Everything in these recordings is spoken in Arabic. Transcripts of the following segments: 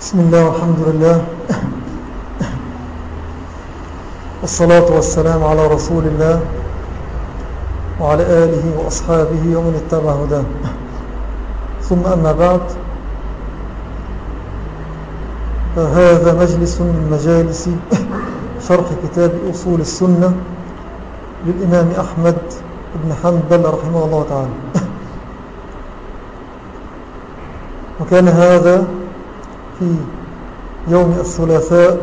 بسم الله والحمد لله، والصلاة والسلام على رسول الله وعلى آله وأصحابه ومن اتبع هداه. ثم أما بعد، فهذا مجلس من مجالس شرح كتاب أصول السنة للإمام أحمد بن حنبل رحمه الله تعالى. وكان هذا في يوم الثلاثاء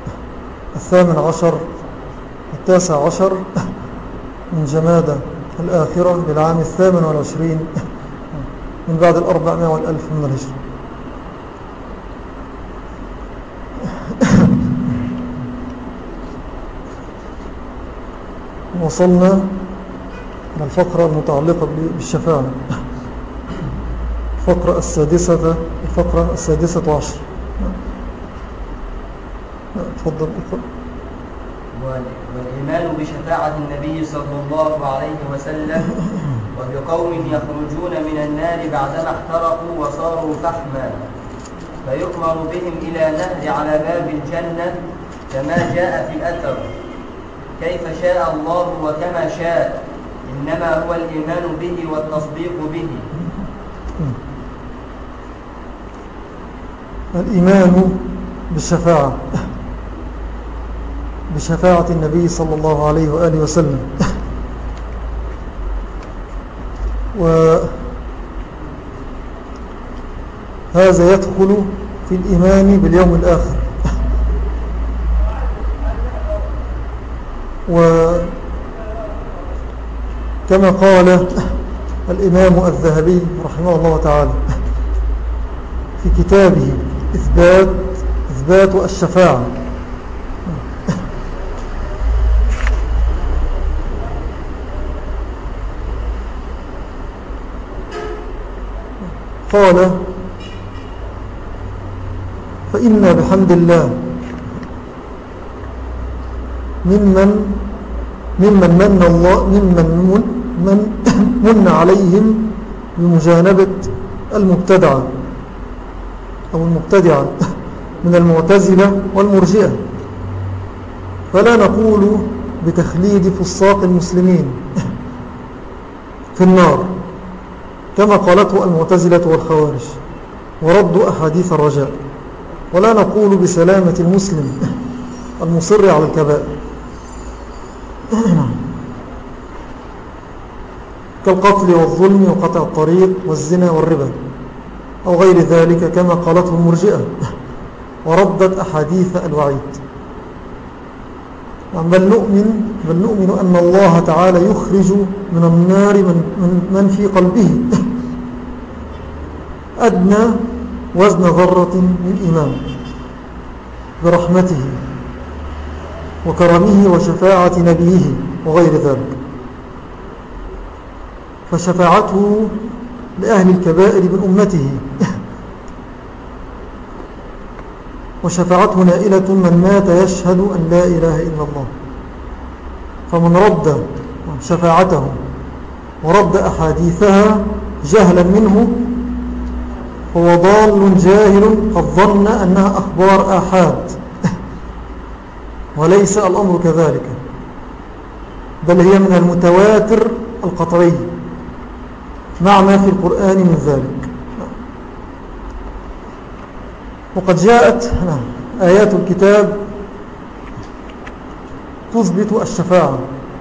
18 19 من جمادى الآخرة للعام 28 من بعد 400 والألف من الهجرة. وصلنا إلى الفقرة المتعلقة بالشفاعة، الفقرة السادسة عشر. تفضل اقرأ. والإيمان بشفاعة النبي صلى الله عليه وسلم وبقوم يخرجون من النار بعدما احترقوا وصاروا فحما، فيؤمر بهم إلى نهر على باب الجنة كما جاء في الأثر: كيف شاء الله وكما شاء، إنما هو الإيمان به والتصديق به. الإيمان بالشفاعة، بشفاعة النبي صلى الله عليه وآله وسلم، وهذا يدخل في الإيمان باليوم الآخر. وكما قال الإمام الذهبي رحمه الله تعالى في كتابه إثبات الشفاعة: قال: فإنا بحمد الله ممن من عليهم بمجانبة المبتدعة من المعتزلة والمرجئة، فلا نقول بتخليد فساق المسلمين في النار كما قالته المعتزلة والخوارج وردوا أحاديث الرجاء، ولا نقول بسلامة المسلم المصر على الكبائر كالقتل والظلم وقطع الطريق والزنا والربا أو غير ذلك كما قالته المرجئة وردت أحاديث الوعيد. بل نؤمن أن الله تعالى يخرج من النار من في قلبه أدنى وزن ذرة من إيمان برحمته وكرمه وشفاعة نبيه وغير ذلك، فشفاعته لأهل الكبائر من أمته، وشفاعته نائلة من مات يشهد أن لا إله إلا الله. فمن رد شفاعته ورد أحاديثها جهلا منه هو ضال جاهل قد ظن أنها أخبار آحاد، وليس الأمر كذلك، بل هي من المتواتر القطعي مع ما في القرآن من ذلك. وقد جاءت آيات الكتاب تثبت الشفاعة،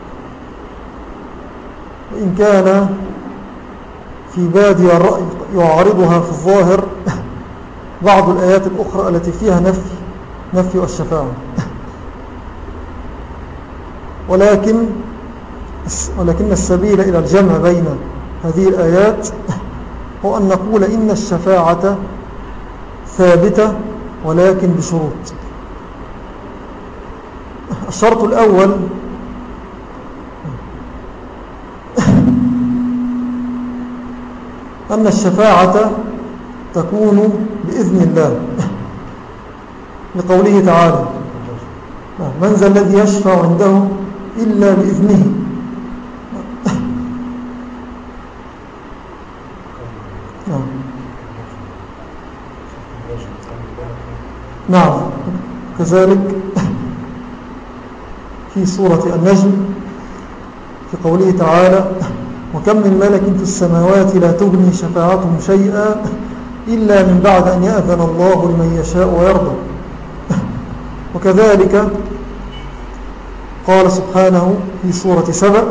وإن كان في بادي الرأي يعارضها في الظاهر بعض الآيات الأخرى التي فيها نفي الشفاعة. ولكن السبيل إلى الجمع بين هذه الآيات هو أن نقول إن الشفاعة ثابتة ولكن بشروط. الشرط الأول أن الشفاعة تكون بإذن الله، لقوله تعالى: من ذا الذي يشفع عنده إلا بإذنه. نعم. كذلك في سورة النجم في قوله تعالى: وكم من ملك في السماوات لا تغني شفاعتهم شيئا إلا من بعد أن يأذن الله لمن يشاء ويرضى. وكذلك قال سبحانه في سورة سبأ: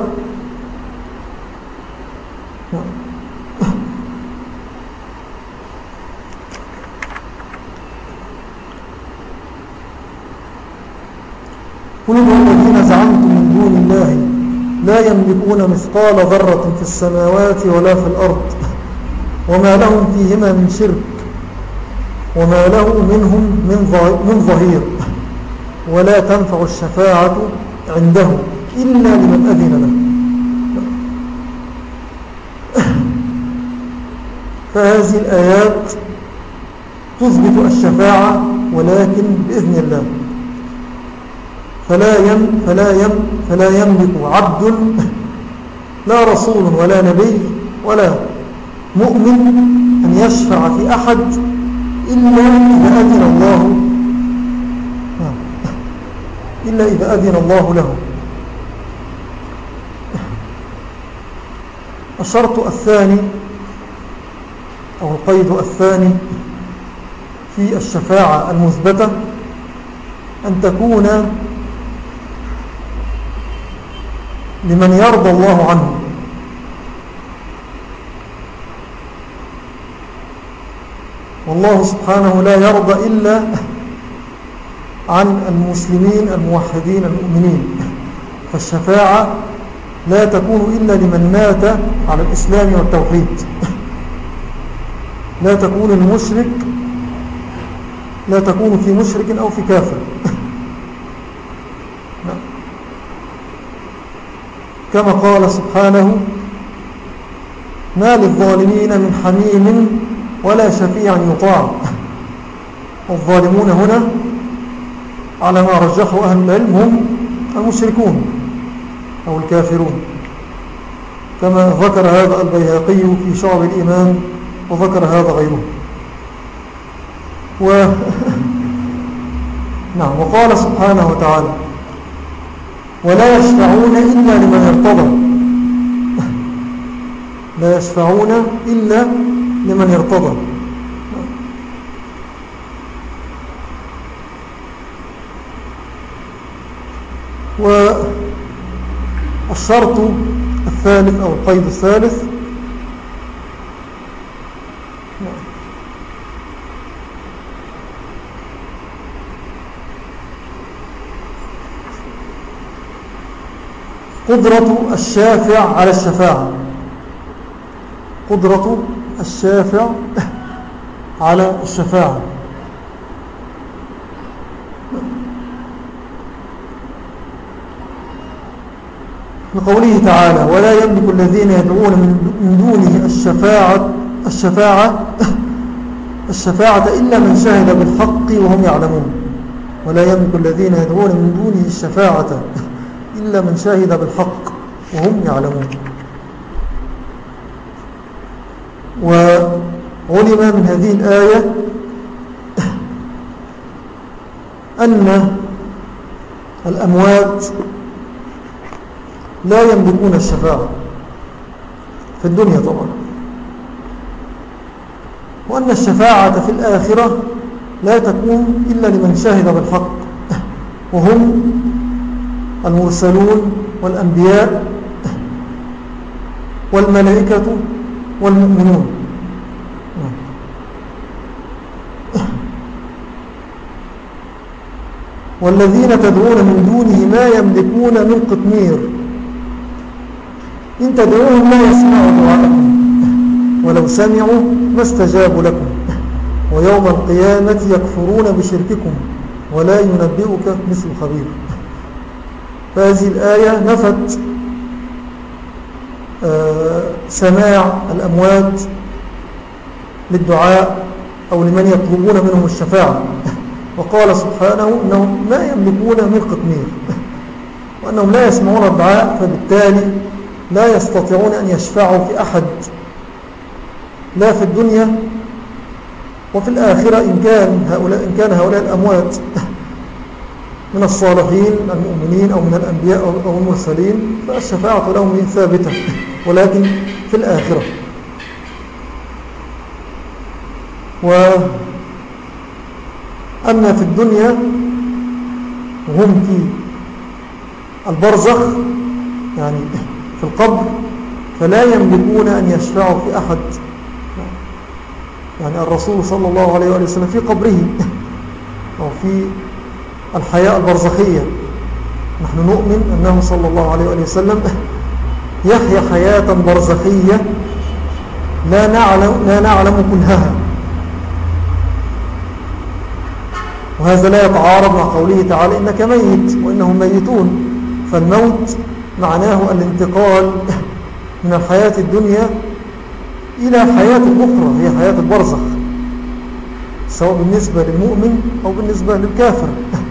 قل ادعوا الذين زعمتم من دون الله لا يملكون مثقال ذرة في السماوات ولا في الأرض وما لهم فيهما من شرك وما له منهم من ظهير ولا تنفع الشفاعة عنده إلا لمن أذن له. فهذه الآيات تثبت الشفاعة ولكن بإذن الله. فلا يملك عبد لا رسول ولا نبي ولا مؤمن أن يشفع في أحد إلا إذا أذن الله له. الشرط الثاني أو القيد الثاني في الشفاعة المثبتة أن تكون لمن يرضى الله عنه. والله سبحانه لا يرضى إلا عن المسلمين الموحدين المؤمنين، فالشفاعة لا تكون إلا لمن مات على الإسلام والتوحيد. لا تكون في مشرك أو في كافر. كما قال سبحانه: ما للظالمين من حميم ولا شفيع يطاع. والظالمون هنا على ما رجحه أهل العلم هم المشركون أو الكافرون، كما ذكر هذا البيهقي في شعب الإيمان وذكر هذا غيره. نعم. وقال سبحانه وتعالى: ولا يشفعون إلا لمن ارتضى. لا يشفعون إلا لمن ارتضى. والشرط الثالث أو القيد الثالث قدرة الشافع على الشفاعة. قدرة الشافع على الشفاعة. لقوله تعالى: ولا يملك الذين يدعون من دونه الشفاعة إلا من شهد بالحق وهم يعلمون. ولا يملك الذين يدعون من دونه الشفاعة إلا من شهد بالحق وهم يعلمون. وعلم من هذه الآية أن الأموات لا يملكون الشفاعة في الدنيا طبعا، وأن الشفاعة في الآخرة لا تكون إلا لمن شهد بالحق وهم المرسلون والأنبياء والملائكة والمؤمنون. والذين تدعون من دونه ما يملكون من قطمير إن تدعوهم لا يسمعوا دعاءكم ولو سمعوا ما استجابوا لكم ويوم القيامة يكفرون بشرككم ولا ينبئك مثل خبير. فهذه الآية نفت سماع الأموات للدعاء أو لمن يطلبون منهم الشفاعة، وقال سبحانه أنهم ما يملكون من قطمير، وأنهم لا يسمعون الدعاء، فبالتالي لا يستطيعون أن يشفعوا في أحد لا في الدنيا وفي الآخرة إن كان هؤلاء الأموات من الصالحين المؤمنين أو من الأنبياء أو المرسلين فالشفاعة لهم ثابتة، ولكن في الآخرة. وأما في الدنيا وهم في البرزخ يعني في القبر فلا يملكون أن يشفعوا في أحد. يعني الرسول صلى الله عليه وسلم في قبره أو في الحياة البرزخية نحن نؤمن أنه صلى الله عليه وسلم يحيى حياة برزخية لا نعلم كنهها، وهذا لا يتعارض مع قوله تعالى إنك ميت وإنهم ميتون. فالموت معناه الانتقال من الحياة الدنيا إلى حياة أخرى هي حياة البرزخ، سواء بالنسبة للمؤمن أو بالنسبة للكافر.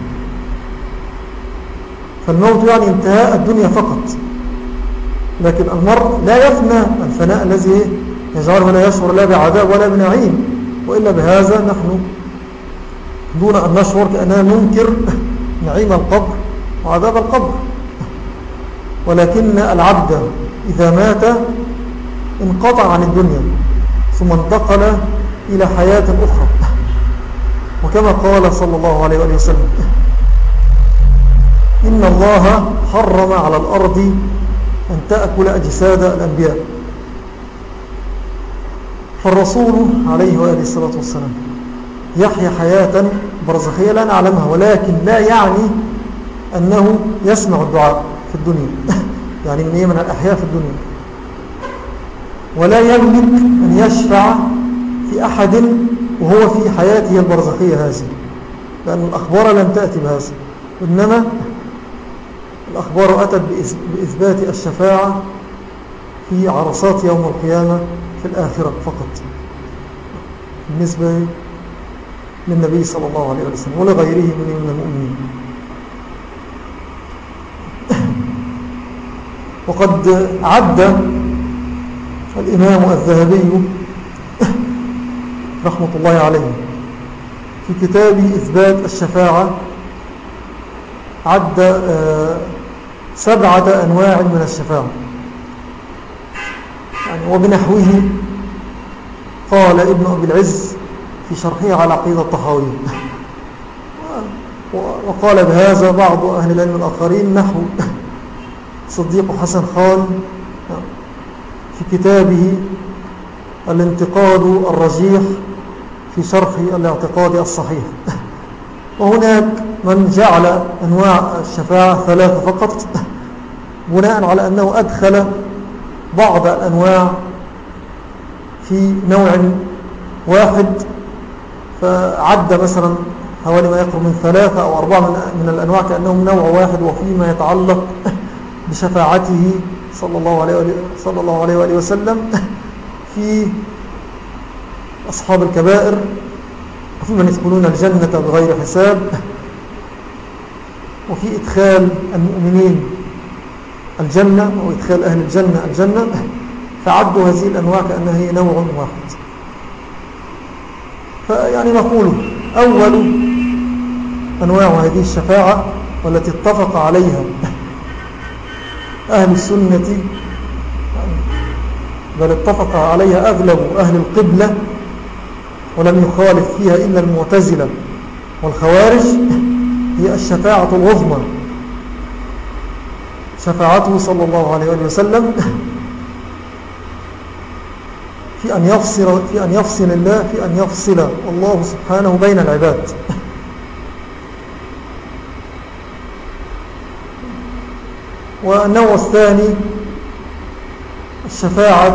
فالموت يعني انتهاء الدنيا فقط، لكن المرء لا يفنى الفناء الذي يجعله لا يشعر لا بعذاب ولا بنعيم، وإلا بهذا نحن دون أن نشعر كأننا ننكر نعيم القبر وعذاب القبر. ولكن العبد إذا مات انقطع عن الدنيا ثم انتقل إلى حياة أخرى، وكما قال صلى الله عليه وسلم إن الله حرم على الأرض أن تأكل أجساد الأنبياء. فالرسول عليه وآله الصلاة والسلام يحيى حياة برزخية لا نعلمها، ولكن لا يعني أنه يسمع الدعاء في الدنيا يعني من الأحياء في الدنيا، ولا يملك أن يشفع في أحد وهو في حياته البرزخية هذه، لأن الأخبار لم تأتي بهذا، إنما الأخبار أتت بإثبات الشفاعة في عرصات يوم القيامة في الآخرة فقط بالنسبة للنبي صلى الله عليه وسلم ولغيره من المؤمنين. وقد عد الإمام الذهبي رحمة الله عليه في كتاب إثبات الشفاعة عد 7 أنواع من الشفاعة يعني وبنحوه قال ابن أبي العز في شرحه على عقيدة الطحاوية. وقال بهذا بعض أهل العلم الآخرين نحو صديق حسن خان في كتابه الانتقاد الرجيح في شرح الاعتقاد الصحيح. وهناك من جعل أنواع الشفاعة 3 فقط بناء على أنه أدخل بعض الأنواع في نوع واحد، فعد مثلا حوالي ما يقرب من 3 أو 4 من الأنواع كأنهم نوع واحد، وفيما يتعلق بشفاعته صلى الله عليه وآله وسلم في أصحاب الكبائر وفي من يدخلون الجنة بغير حساب، وفي إدخال المؤمنين الجنة وإدخال أهل الجنة فعدوا هذه الأنواع كأنها هي نوع واحد. فيعني نقول أول أنواع هذه الشفاعة والتي اتفق عليها أهل السنة بل اتفق عليها أغلب أهل القبلة ولم يخالف فيها إلا المعتزلة والخوارج هي الشفاعة العظمى، شفاعته صلى الله عليه وسلم في أن يفصل الله سبحانه بين العباد. والنوع الثاني الشفاعة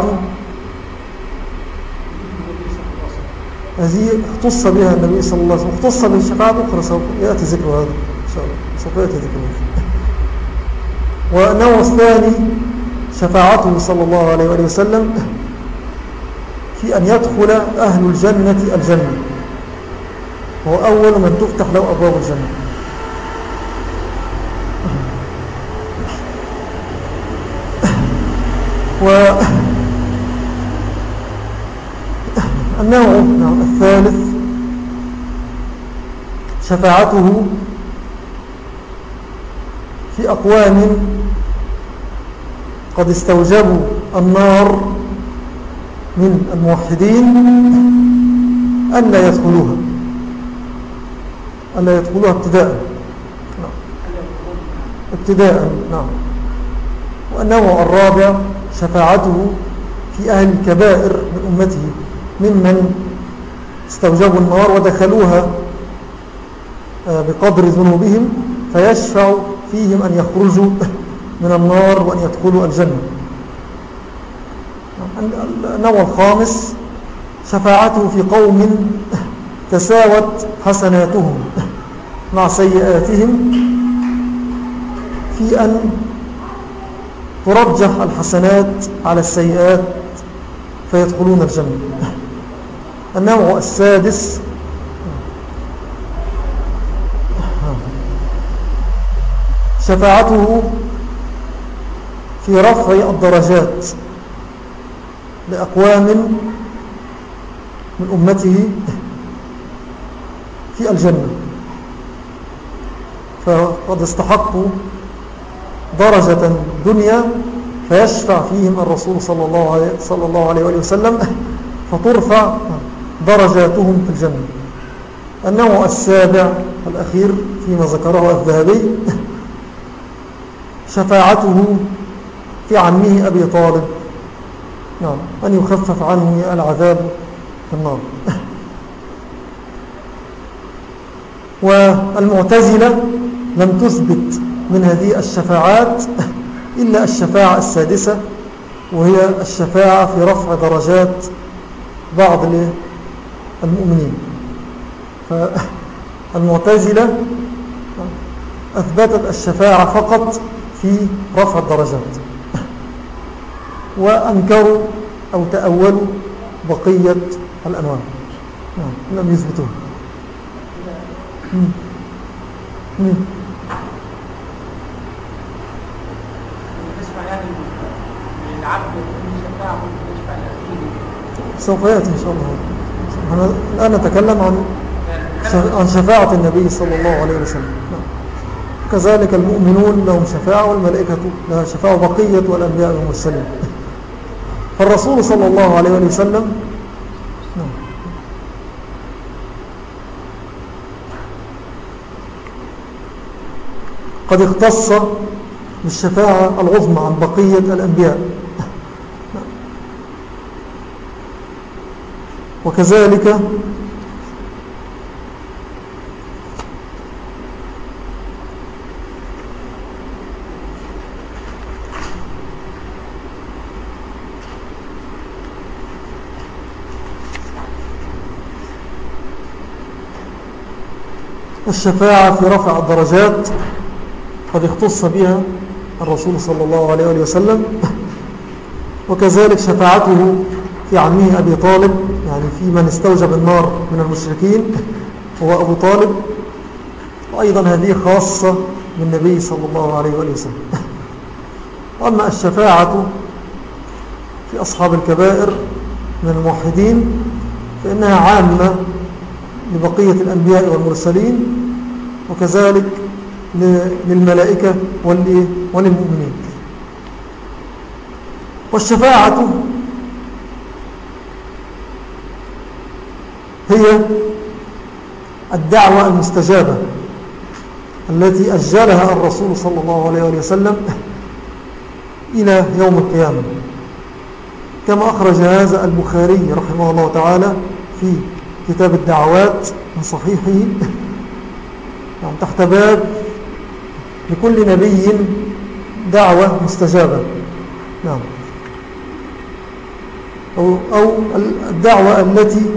هذه اختص بها النبي صلى الله عليه وسلم، اختص بالشفاعة أخرى سوف يأتي ذكر هذا إن شاء الله، سوف يأتي ذكر هذا. والنوع الثاني شفاعته صلى الله عليه وسلم في أن يدخل أهل الجنة هو أول من تفتح له أبواب الجنة. والنوع الثالث شفاعته في أقوام قد استوجبوا النار من الموحدين ألا يدخلوها ابتداء. نعم. والنوع الرابع شفاعته في أهل الكبائر من أمته ممن استوجبوا النار ودخلوها بقدر ذنوبهم، فيشفع فيهم أن يخرجوا من النار وأن يدخلوا الجنة. النوع الخامس شفاعته في قوم تساوت حسناتهم مع سيئاتهم في أن ترجح الحسنات على السيئات فيدخلون الجنة. النوع السادس شفاعته في رفع الدرجات لأقوام من أمته في الجنة، فقد استحقوا درجة دنيا فيشفع فيهم الرسول صلى الله عليه وسلم فترفع درجاتهم في الجنة. النوع السابع الأخير فيما ذكره الذهبي شفاعته في عمه أبي طالب، نعم، أن يخفف عنه العذاب في النار. والمعتزلة لم تثبت من هذه الشفاعات إلا الشفاعة السادسة، وهي الشفاعة في رفع درجات بعض المؤمنين. فالمعتزلة أثبتت الشفاعة فقط في رفع الدرجات، وأنكروا أو تأولوا بقية الأنواع، لم يثبتوها. سوف يأتي إن شاء الله. الآن نتكلم عن شفاعة النبي صلى الله عليه وسلم. كذلك المؤمنون لهم شفاعة والملائكة لها شفاعة بقية والأنبياء والمرسلين. فالرسول صلى الله عليه وسلم قد اختص بالشفاعة العظمى عن بقية الأنبياء، وكذلك الشفاعة في رفع الدرجات قد اختص بها الرسول صلى الله عليه وسلم، وكذلك شفاعته في عمه أبي طالب، يعني في من استوجب النار من المشركين هو أبو طالب، وأيضا هذه خاصة بالنبي صلى الله عليه وسلم. أما الشفاعة في أصحاب الكبائر من الموحدين فإنها عامة لبقية الأنبياء والمرسلين، وكذلك للملائكة وللمؤمنين. والشفاعة هي الدعوة المستجابة التي أجلها الرسول صلى الله عليه وسلم إلى يوم القيامة، كما أخرج هذا البخاري رحمه الله تعالى في كتاب الدعوات من صحيحه تحت باب لكل نبي دعوة مستجابة، نعم، أو الدعوة التي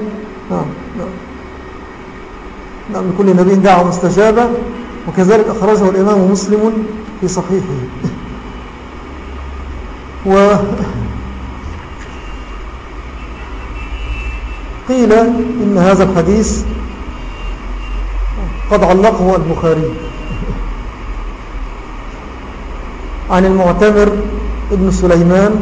نعم لكل نبي دعوة مستجابة، وكذلك أخرجه الإمام مسلم في صحيحه. قيل إن هذا الحديث قد علقه البخاري عن المعتمر ابن سليمان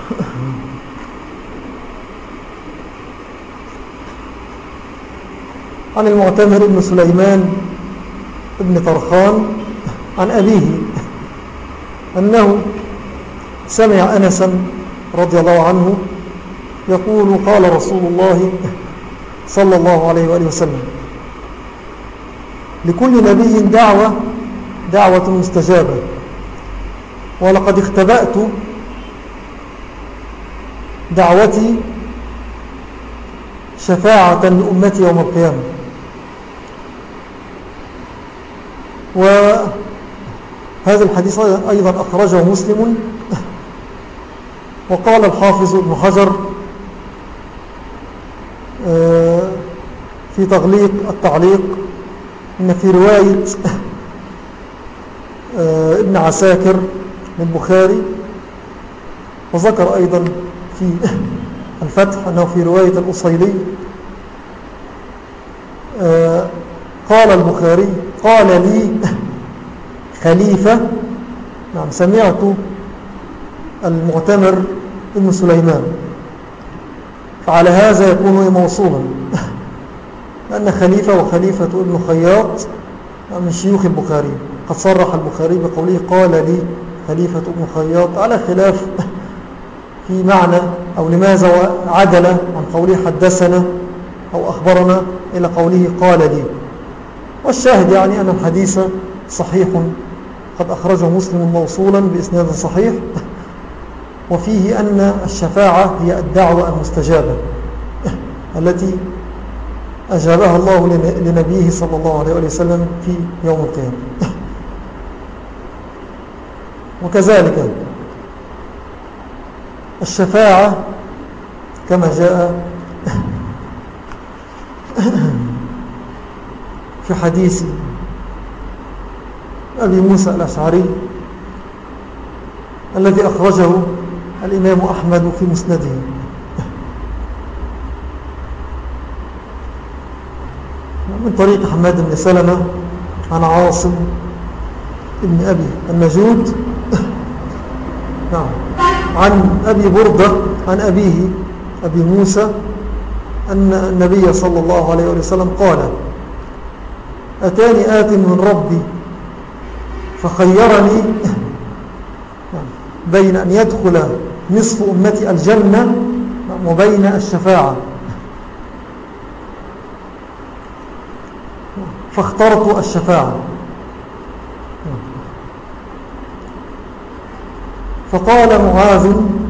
عن المعتمر بن سليمان بن طرخان عن أبيه أنه سمع أنسا رضي الله عنه يقول قال رسول الله صلى الله عليه وآله وسلم لكل نبي دعوة مستجابة ولقد اختبأت دعوتي شفاعة لأمتي يوم القيامة. وهذا الحديث أيضا أخرجه مسلم. وقال الحافظ ابن حجر في التعليق إن في رواية ابن عساكر من البخاري، وذكر أيضا في الفتح أنه في رواية الأصيلي قال البخاري قال لي خليفة. نعم، سمعت المعتمر ابن سليمان، فعلى هذا يكون موصولا، لأن خليفة وخليفة ابن خياط من شيوخ البخاري. قد صرح البخاري بقوله قال لي خليفة ابن خياط، على خلاف في معنى أو لماذا عدل عن قوله حدثنا أو أخبرنا إلى قوله قال لي. والشاهد يعني أن الحديث صحيح قد أخرجه مسلم موصولا بإسناد صحيح، وفيه أن الشفاعة هي الدعوة المستجابة التي أجابها الله لنبيه صلى الله عليه وسلم في يوم القيامة. وكذلك الشفاعة كما جاء في حديث أبي موسى الأشعري الذي أخرجه الإمام أحمد في مسنده، من طريق حماد بن سلمة عن عاصم ابن أبي النجود عن أبي بردة عن أبيه أبي موسى أن النبي صلى الله عليه وسلم قال أتاني آت من ربي فخيرني بين أن يدخل نصف أمتي الجنة وبين الشفاعة، فاخترت الشفاعة. فقال معاذ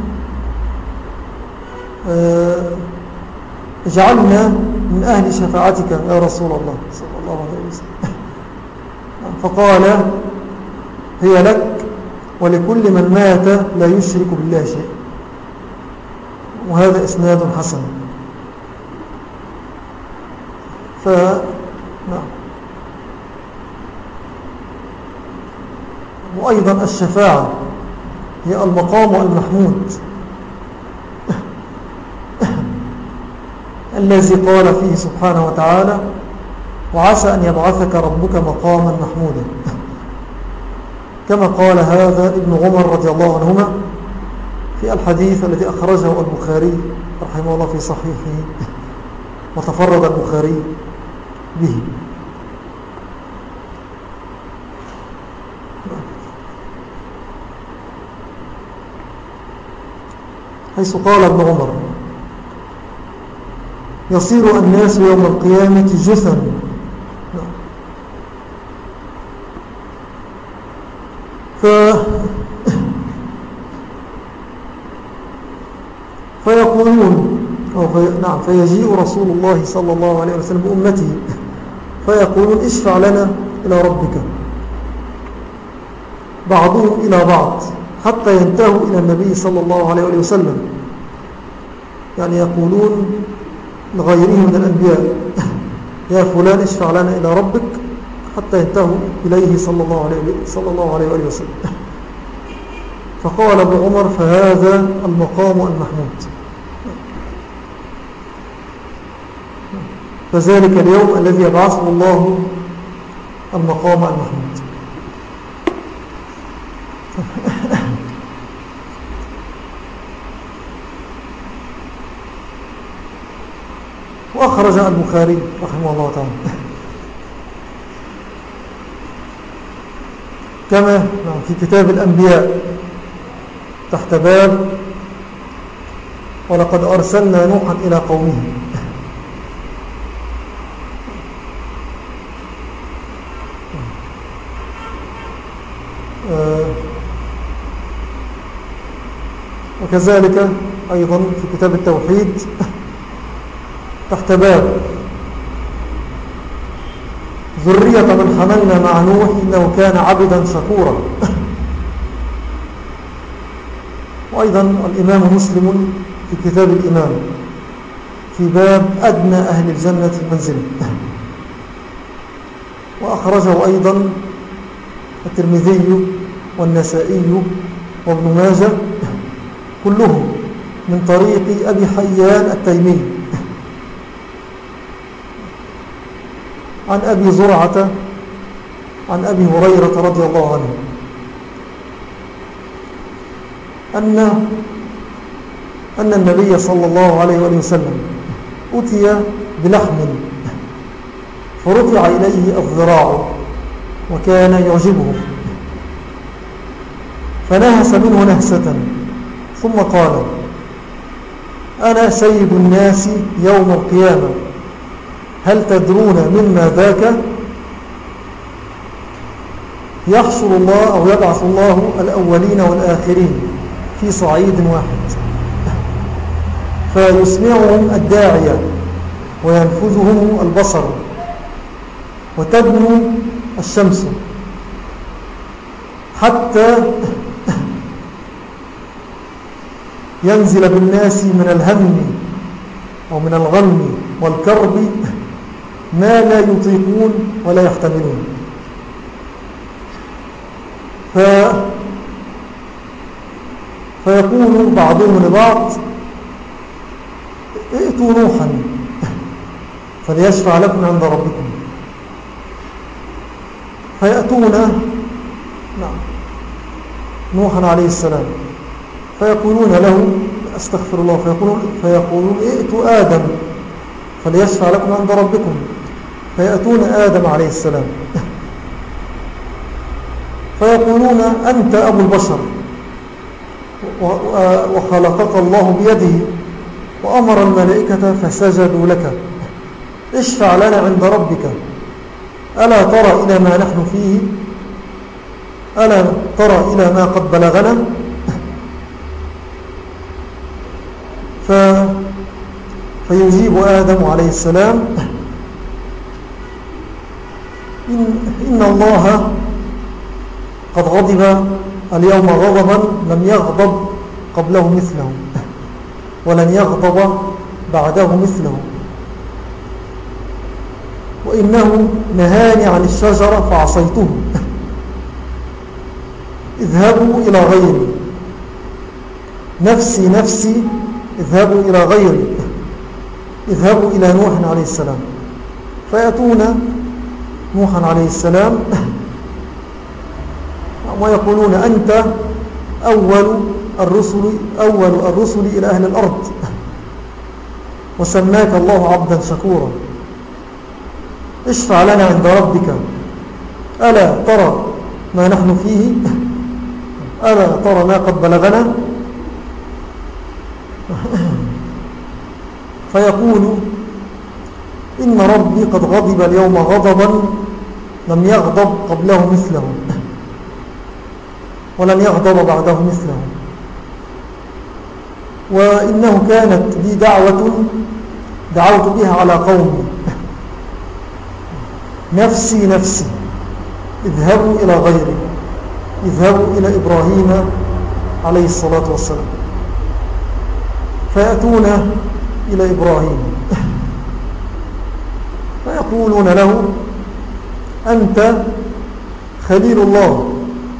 اجعلنا من أهل شفاعتك يا رسول الله صلى الله عليه وسلم. فقال هي لك ولكل من مات لا يشرك بالله شيء. وهذا إسناد حسن. وأيضا الشفاعة هي المقام المحمود الذي قال فيه سبحانه وتعالى وعسى أن يبعثك ربك مقاما محمودا، كما قال هذا ابن عمر رضي الله عنهما في الحديث الذي أخرجه البخاري رحمه الله في صحيحه، وتفرد البخاري به. حيث قال ابن عمر يصير الناس يوم القيامة جثا فيقولون فيجيء رسول الله صلى الله عليه وسلم بأمته فيقولون اشفع لنا إلى ربك بعضهم إلى بعض حتى ينتهوا إلى النبي صلى الله عليه وسلم، يعني يقولون لغيرهم من الأنبياء يا فلان اشفع لنا إلى ربك حتى ينتهوا إليه صلى الله عليه وسلم. فقال ابن عمر فهذا المقام المحمود، فذلك اليوم الذي يبعثه الله المقام المحمود. وأخرج البخاري رحمه الله تعالى. كما في كتاب الأنبياء تحت باب ولقد أرسلنا نوحا إلى قومه. وكذلك أيضا في كتاب التوحيد تحت باب ذرية من حملنا مع نوح إنه كان عبدا شكورا. وأيضا الإمام مسلم في كتاب الإمام في باب أدنى أهل الجنة منزلا. وأخرجه أيضا الترمذي والنسائي وابن ماجه كلهم من طريق أبي حيان التيمي عن أبي زرعة عن أبي هريرة رضي الله عنه أن النبي صلى الله عليه وسلم أتي بلحم فرفع إليه الذراع وكان يعجبه فنهس منه نهسة ثم قال: أنا سيد الناس يوم القيامة، هل تدرون مما ذاك؟ يحشر الله أو يبعث الله الأولين والآخرين في صعيد واحد فيسمعهم الداعية وينفذهم البصر وتدنو الشمس حتى ينزل بالناس من الهم أو من الغم والكرب ما لا يطيقون ولا يحتملون. فيقول بعضهم لبعض: ائتوا نوحا فليشفع لكم عند ربكم. فيأتون نوحا عليه السلام فيقولون له: استغفر الله، فيقولون: ائتوا آدم فليشفع لكم عند ربكم. فيأتون آدم عليه السلام فيقولون: أنت أبو البشر وخلقك الله بيده وأمر الملائكة فسجدوا لك، اشفع لنا عند ربك، ألا ترى إلى ما نحن فيه؟ ألا ترى إلى ما قد بلغنا؟ فيجيب آدم عليه السلام: إن الله قد غضب اليوم غضبا لم يغضب قبله مثله ولن يغضب بعده مثله، وإنه نهاني عن الشجرة فعصيته، اذهبوا إلى غيري، نفسي نفسي، اذهبوا إلى غيري، اذهبوا إلى نوح عليه السلام. فيأتون نوحا عليه السلام ويقولون: أنت أول الرسل إلى أهل الأرض، وسماك الله عبدا شكورا، اشفع لنا عند ربك، ألا ترى ما نحن فيه؟ ألا ترى ما قد بلغنا؟ فيقول: إن ربي قد غضب اليوم غضبا لم يغضب قبله مثله ولن يغضب بعده مثله، وإنه كانت لي دعوت بها على قومي، نفسي نفسي، اذهبوا إلى غيري، اذهبوا إلى إبراهيم عليه الصلاة والسلام. فيأتون إلى إبراهيم فيقولون له: أنت خليل الله،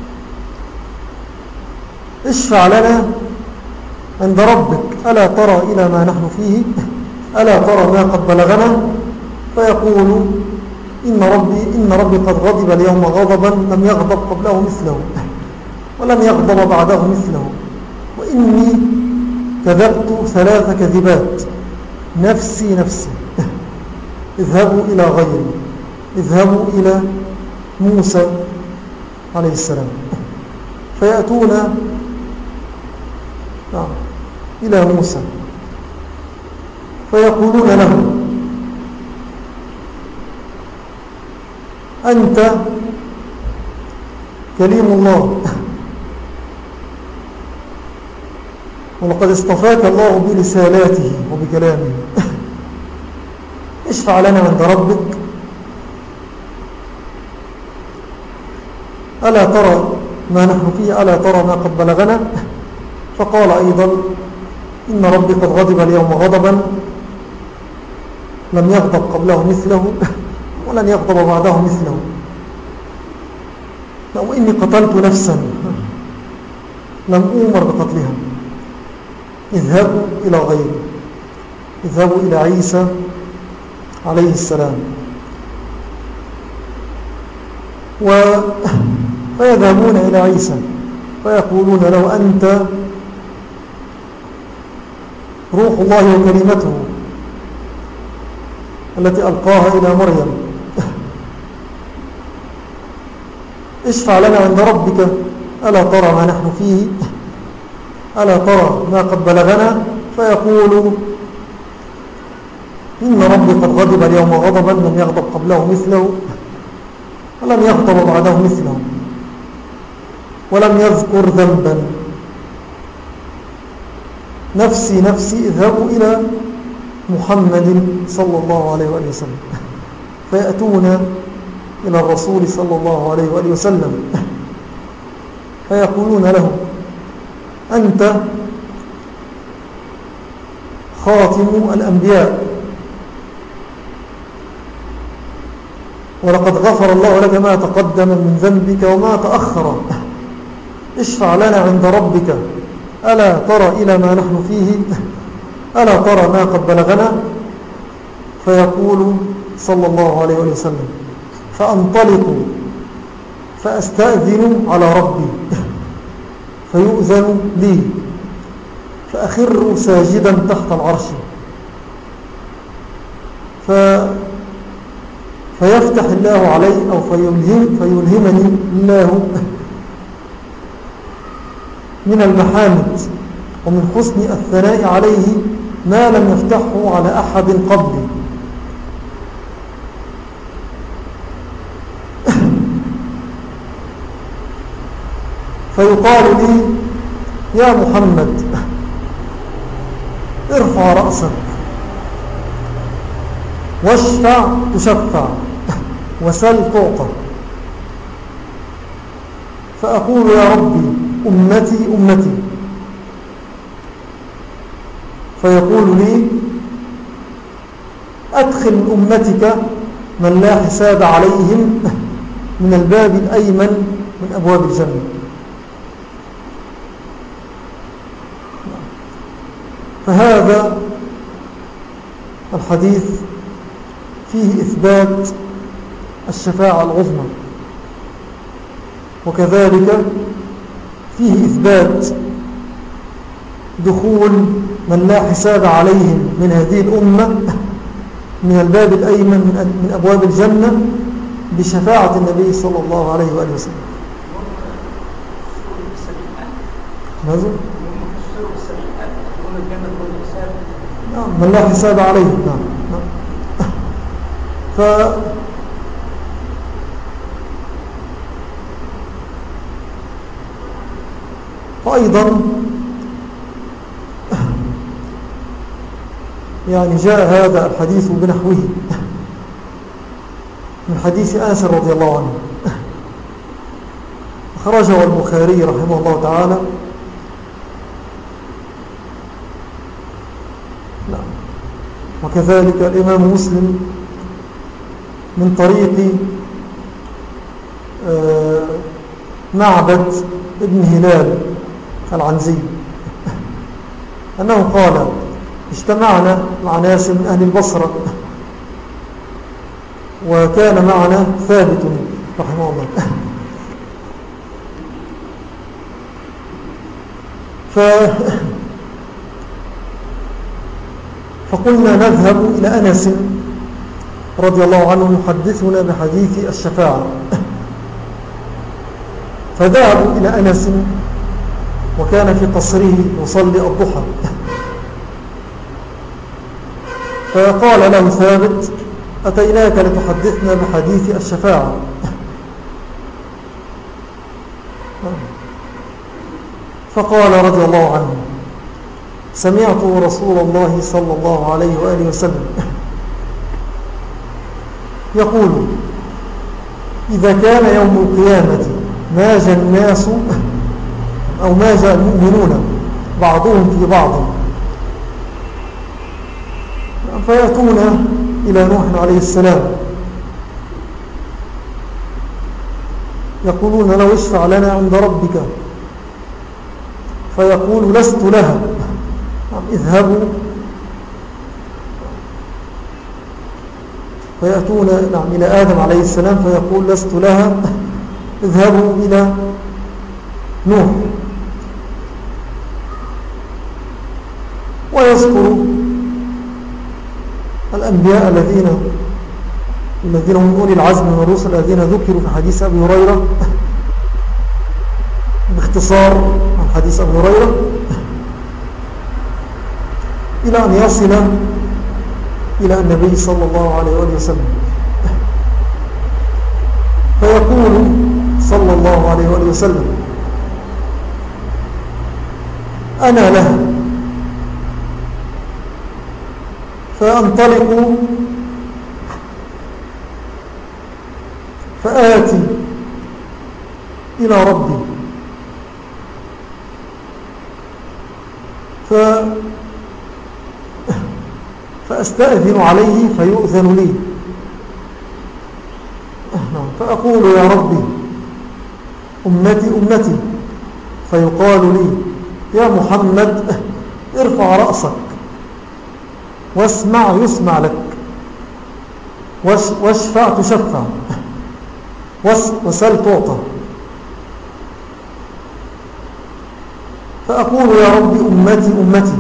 اشفع لنا عند ربك، ألا ترى إلى ما نحن فيه؟ ألا ترى ما قد بلغنا؟ فيقول: إن ربي قد غضب اليوم غضبا لم يغضب قبله مثله ولم يغضب بعده مثله، وإني كذبت 3 كذبات، نفسي نفسي، اذهبوا إلى غيري، اذهبوا إلى موسى عليه السلام. فيأتون إلى موسى فيقولون له أنت كليم الله، ولقد اصطفاك الله برسالاته وبكلامه، اشفع لنا عند ربك، ألا ترى ما نحن فيه، ألا ترى ما قد بلغنا. فقال أيضا إن ربي قد غضب اليوم غضبا لم يغضب قبله مثله ولن يغضب بعده مثله، لو إني قتلت نفسا لم أؤمر بقتلها. اذهبوا إلى غيري، اذهبوا إلى عيسى عليه السلام. فيذهبون إلى عيسى فيقولون له أنت روح الله وكلمته التي ألقاها إلى مريم، اشفع لنا عند ربك، ألا ترى ما نحن فيه، ألا ترى ما قد بلغنا. فيقول إن ربي قد غضب اليوم غضبا لم يغضب قبله مثله ولم يغضب بعده مثله، ولم يذكر ذنبا. نفسي نفسي، اذهبوا إلى محمد صلى الله عليه وآله وسلم. فيأتون إلى الرسول صلى الله عليه وآله وسلم فيقولون له أنت خاتم الأنبياء، ولقد غفر الله لك ما تقدم من ذنبك وما تأخر، اشفع لنا عند ربك، ألا ترى إلى ما نحن فيه، ألا ترى ما قد بلغنا. فيقول صلى الله عليه وسلم فأنطلق فأستأذن على ربي فيؤذن لي فأخر ساجدا تحت العرش، فيفتح الله علي أو فيلهمني الله من المحامد ومن حسن الثناء عليه ما لم يفتحه على أحد قبلي. فيقال لي يا محمد ارفع رأسك واشفع تشفع وسل تعطى. فأقول يا ربي أمتي أمتي. فيقول لي أدخل من أمتك من لا حساب عليهم من الباب الأيمن من أبواب الجنة. فهذا الحديث فيه إثبات الشفاعة العظمى، وكذلك فيه إثبات دخول من لا حساب عليهم من هذه الأمة من الباب الأيمن من أبواب الجنة بشفاعة النبي صلى الله عليه وآله وسلم. ماذا؟ نعم، من لا حساب عليهم. نعم. فأيضا يعني جاء هذا الحديث بنحوه من حديث أنس رضي الله عنه، أخرجه البخاري رحمه الله تعالى. وكذلك الإمام مسلم من طريق معبد ابن هلال العنزي أنه قال اجتمعنا مع ناس من أهل البصرة وكان معنا ثابت رحمه الله فقلنا نذهب إلى أنس رضي الله عنه يحدثنا بحديث الشفاعة. فذهبوا إلى أنس وكان في قصره يصلي الضحى، فقال له ثابت: أتيناك لتحدثنا بحديث الشفاعة. فقال رضي الله عنه: سمعت رسول الله صلى الله عليه وآله وسلم يقول: إذا كان يوم القيامة ماج الناس أو ماج المؤمنون بعضهم في بعض، فيأتون إلى نوح عليه السلام يقولون: لو اشفع لنا عند ربك، فيقول: لست لها، اذهبوا. فيأتون إلى آدم عليه السلام فيقول: لست لها، اذهبوا إلى نوح. ويذكر الأنبياء الذين هم أولي العزم من الرسل الذين ذكروا في حديث أبي هريرة باختصار عن حديث أبي هريرة، إلى أن يصل إلى النبي صلى الله عليه وآله وسلم. فيقول صلى الله عليه وآله وسلم: أنا لها. فأنطلق فآتي إلى ربي فأستأذن عليه فيؤذن لي، فأقول: يا ربي أمتي أمتي، فيقال لي: يا محمد ارفع رأسك واسمع يسمع لك، واشفع تشفع، وسل تعطى. فأقول: يا ربي أمتي أمتي،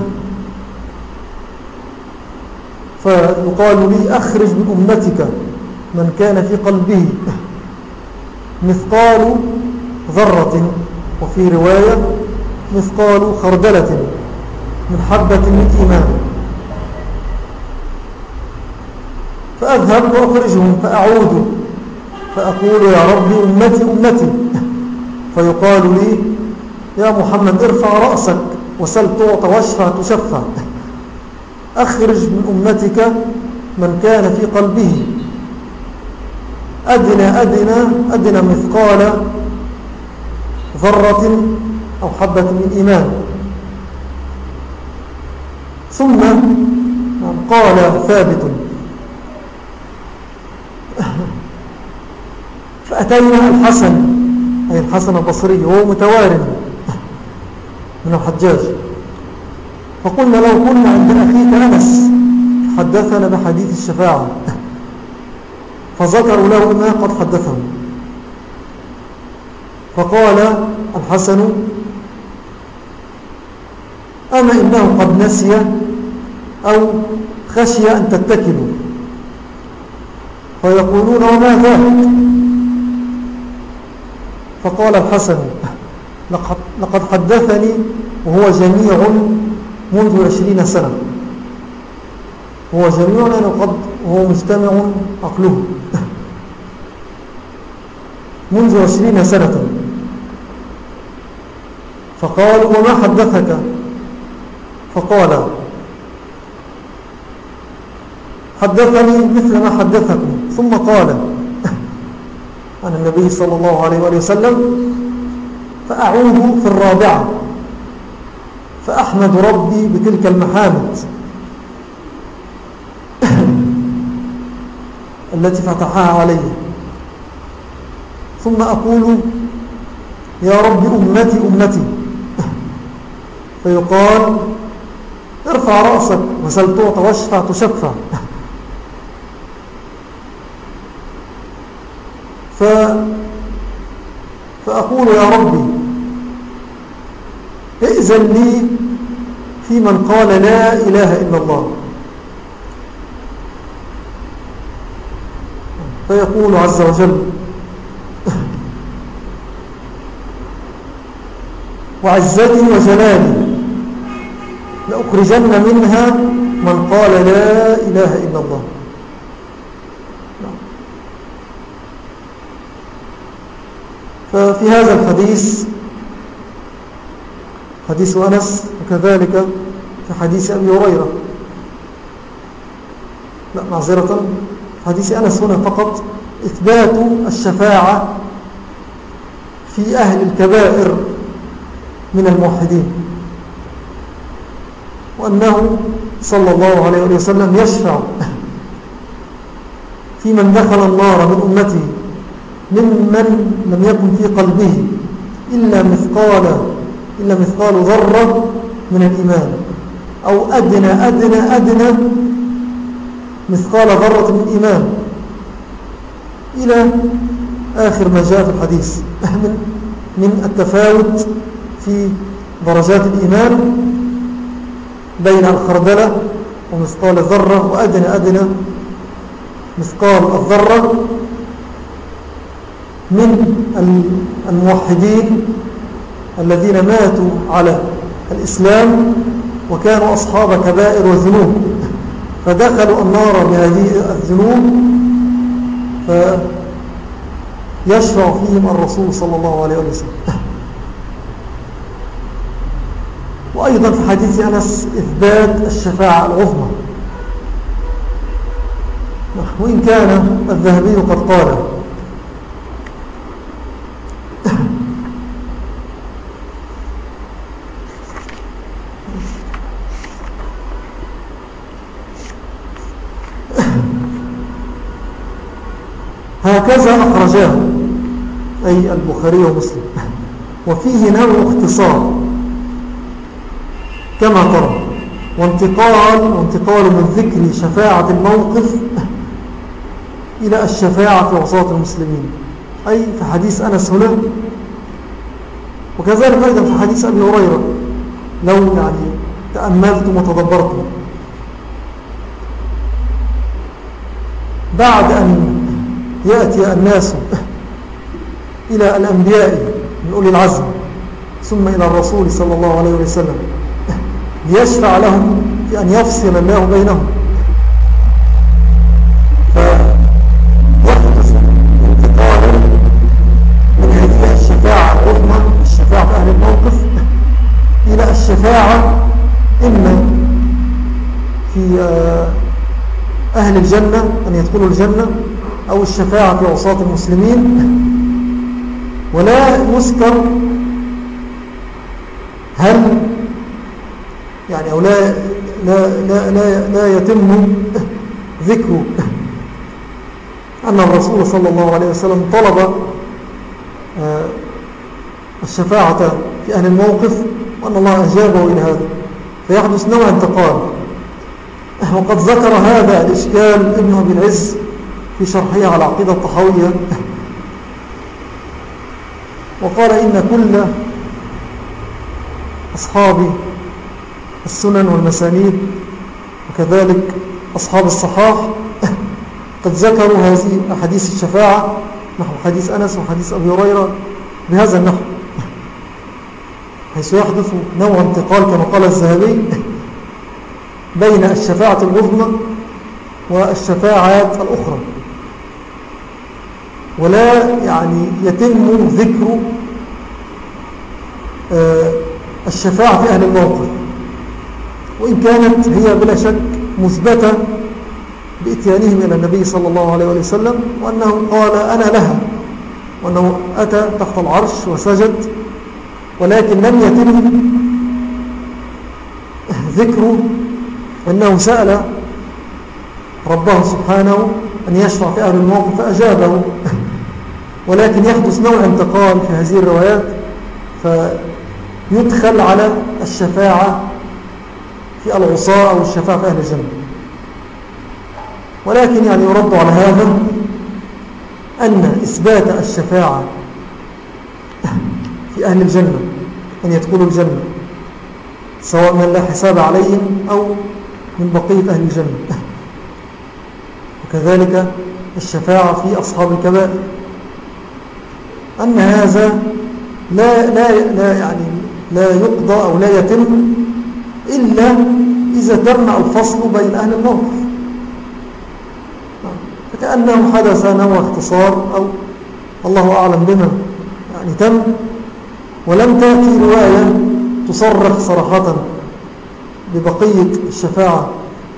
فيقال لي: أخرج من أمتك من كان في قلبه مثقال ذرة، وفي رواية مثقال خردلة من حبة من إيمان. فأذهب وأخرجهم فأعود فأقول: يا ربي أمتي أمتي، فيقال لي: يا محمد ارفع رأسك وسل تعطى واشفع تشفع، أخرج من أمتك من كان في قلبه أدنى مثقال ذرة أو حبة من إيمان. ثم قال ثابت: فأتينا الحسن، أي الحسن البصري، وهو متوارد من الحجاج، فقلنا: لو كنا عند أخيك أنس حدثنا بحديث الشفاعة. فذكروا له ما قد حدثهم. فقال الحسن: أما إنه قد نسي أو خشي أن تتكلوا. فيقولون: وما ذاك؟ فقال الحسن: لقد حدثني وهو جميع منذ 20 سنة. هو جميع وهو مجتمع عقله منذ 20 سنة. فقال: وما حدثك؟ فقال: حدثني مثل ما حدثكم. ثم قال عن النبي صلى الله عليه وآله وسلم: فأعود في الرابعة فأحمد ربي بتلك المحامد التي فتحها علي، ثم أقول: يا رب أمتي أمتي، فيقال: ارفع رأسك وسل تعطى واشفع تشفع. فأقول: يا ربي ائذن لي في من قال لا إله إلا الله. فيقول عز وجل: وعزتي وجلالي لأخرجن منها من قال لا إله إلا الله. ففي هذا الحديث، حديث أنس، وكذلك في حديث أبي هريرة، لا معذرة، حديث أنس هنا فقط إثبات الشفاعة في أهل الكبائر من الموحدين، وأنه صلى الله عليه وسلم يشفع في من دخل النار من أمته ممن لم يكن في قلبه إلا مثقال ذرة من الإيمان، أو أدنى مثقال ذرة من الإيمان، إلى آخر ما جاء في الحديث من التفاوت في درجات الإيمان بين الخردلة ومثقال الذرة وأدنى مثقال الذرة من الموحدين الذين ماتوا على الإسلام وكانوا أصحاب كبائر وذنوب، فدخلوا النار بهذه الذنوب، فيشفع فيهم الرسول صلى الله عليه وسلم. وأيضا في حديث أنس إثبات الشفاعة العظمى، وإن كان الذهبي قد قال هكذا أخرجاه، أي البخاري ومسلم، وفيه نوع اختصار كما ترى، وانتقال من ذكر شفاعة الموقف إلى الشفاعة في عصاة المسلمين، أي في حديث أنس هنا، وكذلك أيضا في حديث أبي هريرة لو يعني تأملتم وتدبرتم. بعد أن يأتي الناس إلى الأنبياء من أولي العزم ثم إلى الرسول صلى الله عليه وسلم ليشفع لهم في أن يفصل الله بينهم، فيحدث انتقال من هذه الشفاعة العظمى، الشفاعة في أهل الموقف، إلى الشفاعة إما في أهل الجنة أن يدخلوا الجنة، أو الشفاعة في عصاة المسلمين. ولا يذكر هل يعني أو لا يتم ذكر أن الرسول صلى الله عليه وسلم طلب الشفاعة في أهل الموقف وأن الله أجابه إلى هذا، فيحدث نوع انتقال. وقد ذكر هذا الإشكال ابن أبي العز في شرحه على العقيدة الطحاوية، وقال إن كل أصحاب السنن والمسانيد وكذلك أصحاب الصحاح قد ذكروا هذه أحاديث الشفاعة نحو حديث أنس وحديث أبي هريرة بهذا النحو، حيث يحدث نوع انتقال كما قال الذهبي بين الشفاعة العظمى والشفاعات الأخرى، ولا يعني يتم ذكر الشفاعة في أهل الموقف، وإن كانت هي بلا شك مثبتة بإتيانهم إلى النبي صلى الله عليه وسلم، وأنه قال أنا لها، وأنه أتى تحت العرش وسجد، ولكن لم يتم ذكر أنه سأل ربه سبحانه أن يشفع في أهل الموقف فأجابه. ولكن يحدث نوع انتقال في هذه الروايات، فيدخل على الشفاعة في العصاة أو الشفاعة في أهل الجنة. ولكن يعني يرد على هذا أن إثبات الشفاعة في أهل الجنة أن يدخلوا الجنة سواء من لا حساب عليهم أو من بقية أهل الجنة، وكذلك الشفاعة في أصحاب الكبائر، أن هذا لا يقضى أو لا يتم إلا إذا تم الفصل بين أهل النار، فكأنه حدث نوع اختصار أو الله أعلم بما يعني تم، ولم تأتي رواية تصرح صراحة ببقية الشفاعة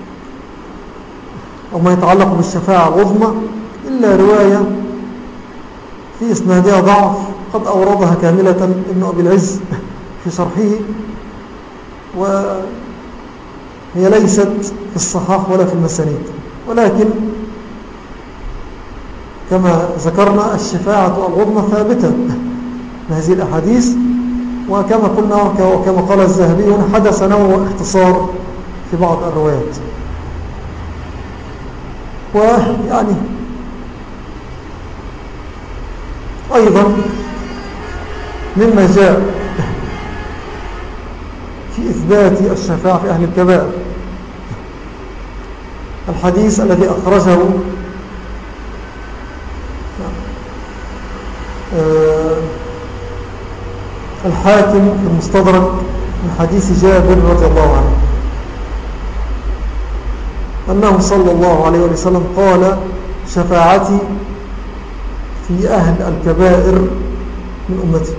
أو ما يتعلق بالشفاعة العظمى، إلا رواية في إسنادها ضعف قد أوردها كاملة ابن أبي العز في شرحه، وهي ليست في الصحاح ولا في المسانيد، ولكن كما ذكرنا الشفاعة العظمى ثابتة من هذه الأحاديث، وكما قلنا وكما قال الذهبي هنا حدث نوع اختصار في بعض الروايات. ويعني أيضا مما جاء في إثبات الشفاعة في أهل الكبائر الحديث الذي أخرجه الحاكم في المستدرك من حديث جابر رضي الله عنه أنه صلى الله عليه وسلم قال: شفاعتي في أهل الكبائر من أمتي.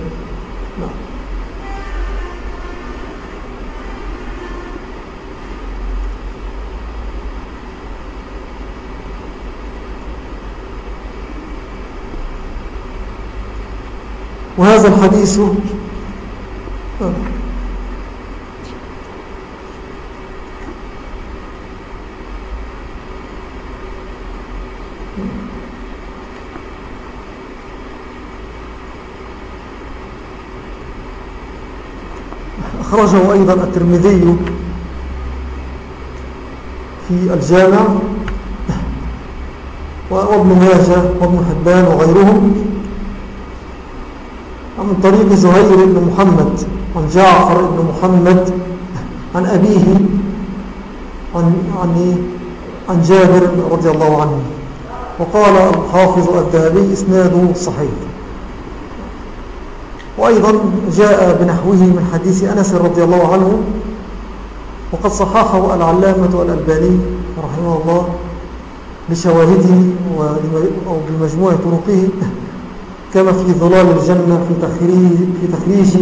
وهذا الحديث أخرجه أيضا الترمذي في الجامع وابن ماجه وابن حبان وغيرهم من طريق زهير بن محمد عن جعفر بن محمد عن أبيه عن جابر رضي الله عنه. وقال الحافظ الذهبي إسناده صحيح. وأيضا جاء بنحوه من حديث أنس رضي الله عنه، وقد صححه العلامة الألباني رحمه الله بشواهده وبمجموع طرقه، كما في ظلال الجنة في تخريج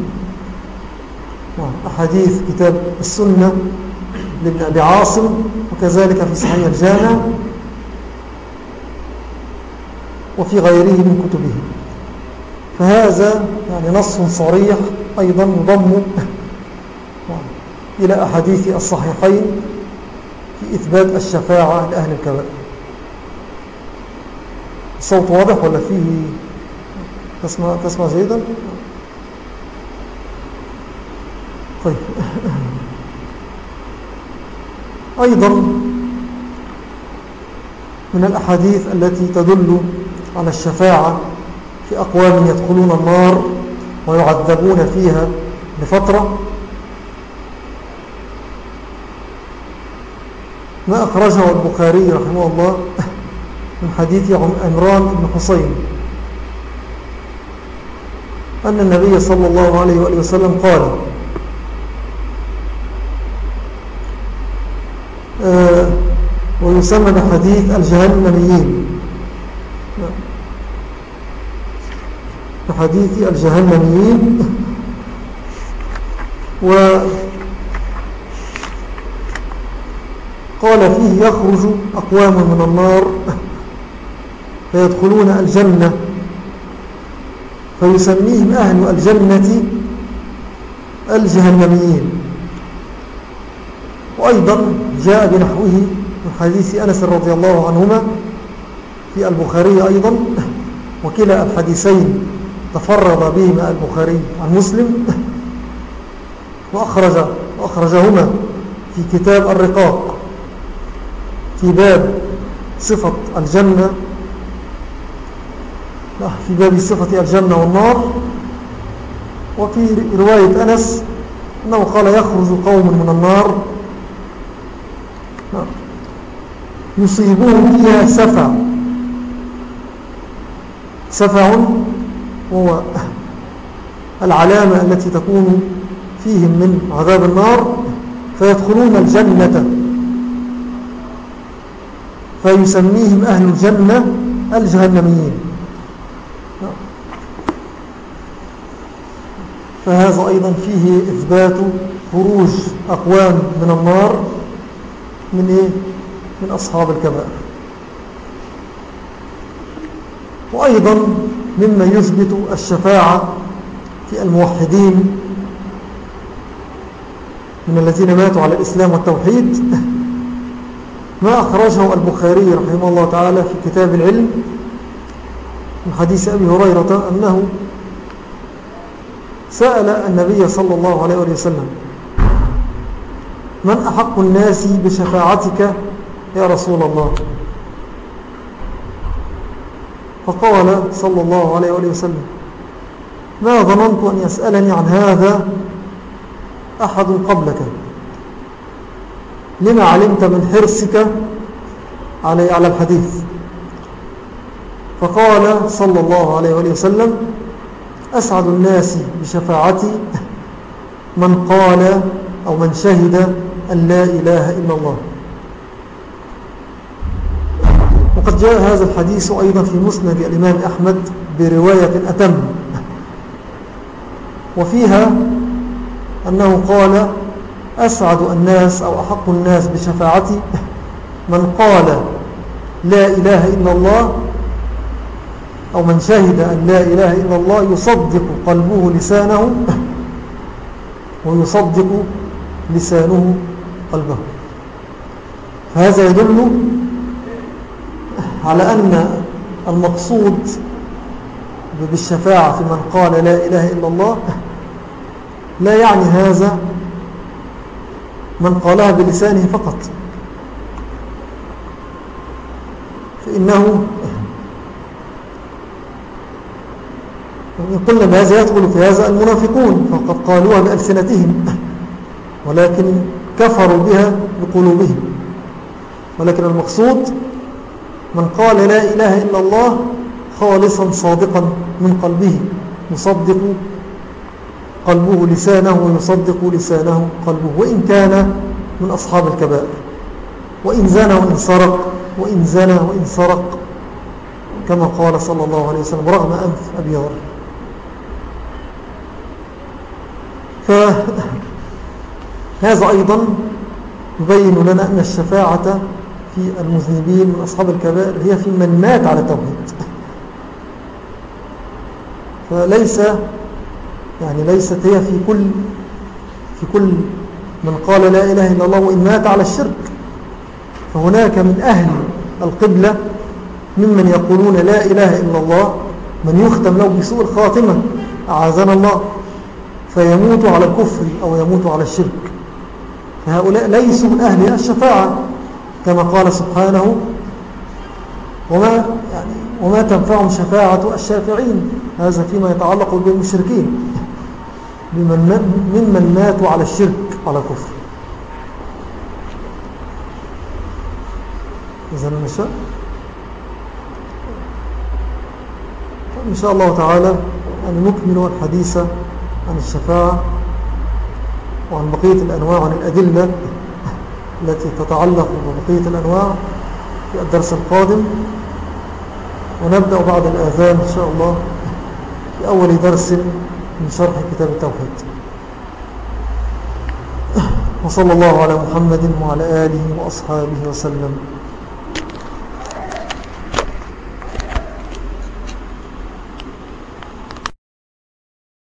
أحاديث كتاب السنة لابن أبي عاصم، وكذلك في صحيح الجامع وفي غيره من كتبه. فهذا يعني نص صريح أيضا يضم إلى أحاديث الصحيحين في إثبات الشفاعة لأهل الكبائر. الصوت واضح ولا فيه تسمع جيدا؟ طيب. أيضا من الأحاديث التي تدل على الشفاعة في أقوام يدخلون النار ويعذبون فيها لفترة ما أخرجه البخاري رحمه الله من حديث عمران بن حسين أن النبي صلى الله عليه وآله وسلم قال: ويسمى بحديث الجهنميين، بحديث الجهنميين. وقال فيه: يخرج أقوام من النار فيدخلون الجنة فيسميهم أهل الجنة الجهنميين. وأيضا جاء بنحوه من حديث أنس رضي الله عنهما في البخاري أيضا، وكلا الحديثين تفرد بهما البخاري عن مسلم، وأخرجهما في كتاب الرقاق في باب صفة الجنة، في باب صفة الجنة والنار. وفي رواية أنس أنه قال: يخرج قوم من النار يصيبون فيها سفع شفع هو العلامة التي تكون فيهم من عذاب النار فيدخلون الجنة، فيسميهم أهل الجنة الجهنميين. فهذا أيضا فيه إثبات خروج أقوام من النار من أصحاب الكبائر. وأيضا مما يثبت الشفاعة في الموحدين من الذين ماتوا على الإسلام والتوحيد ما أخرجه البخاري رحمه الله تعالى في كتاب العلم من حديث أبي هريرة أنه سأل النبي صلى الله عليه وسلم: من أحق الناس بشفاعتك يا رسول الله؟ فقال صلى الله عليه وسلم: ما ظننت أن يسألني عن هذا أحد قبلك، لما علمت من حرصك على الحديث. فقال صلى الله عليه وسلم: أسعد الناس بشفاعتي من قال أو من شهد أن لا إله إلا الله. وقد جاء هذا الحديث أيضا في مسند الإمام أحمد برواية أتم، وفيها أنه قال: أسعد الناس أو أحق الناس بشفاعتي من قال لا إله إلا الله، أو من شهد أن لا إله إلا الله يصدق قلبه لسانه ويصدق لسانه قلبه. فهذا يدل على أن المقصود بالشفاعة في من قال لا إله إلا الله لا يعني هذا من قالها بلسانه فقط، فإنه قلنا بهذا يدخل في هذا المنافقون، فقد قالوها بألسنتهم ولكن كفروا بها بقلوبهم. ولكن المقصود من قال لا إله إلا الله خالصا صادقا من قلبه، يصدق قلبه لسانه ويصدق لسانه قلبه، وإن كان من أصحاب الكبائر، وإن زنى وإن سرق، وإن زنى وإن سرق، كما قال صلى الله عليه وسلم رغم أنف أبي ذر. فهذا أيضا يبين لنا أن الشفاعة في المذنبين من أصحاب الكبائر هي في من مات على التوحيد، ليست هي في كل من قال لا إله إلا الله وإن مات على الشرك. فهناك من أهل القبلة ممن يقولون لا إله إلا الله من يختم له بسوء الخاتمة أعاذنا الله، فيموت على الكفر أو يموت على الشرك، فهؤلاء ليسوا من أهل الشفاعة، كما قال سبحانه: وما تنفعهم شفاعة الشافعين. هذا فيما يتعلق بالمشركين ممن ماتوا على الشرك على كفر. إذن إن شاء الله تعالى نكمل الحديث عن الشفاعة وعن بقية الأنواع وعن الأدلة التي تتعلق ببقية الأنواع في الدرس القادم، ونبدأ بعد الآذان إن شاء الله في أول درس من شرح كتاب التوحيد. وصلى الله على محمد وعلى آله وأصحابه وسلم.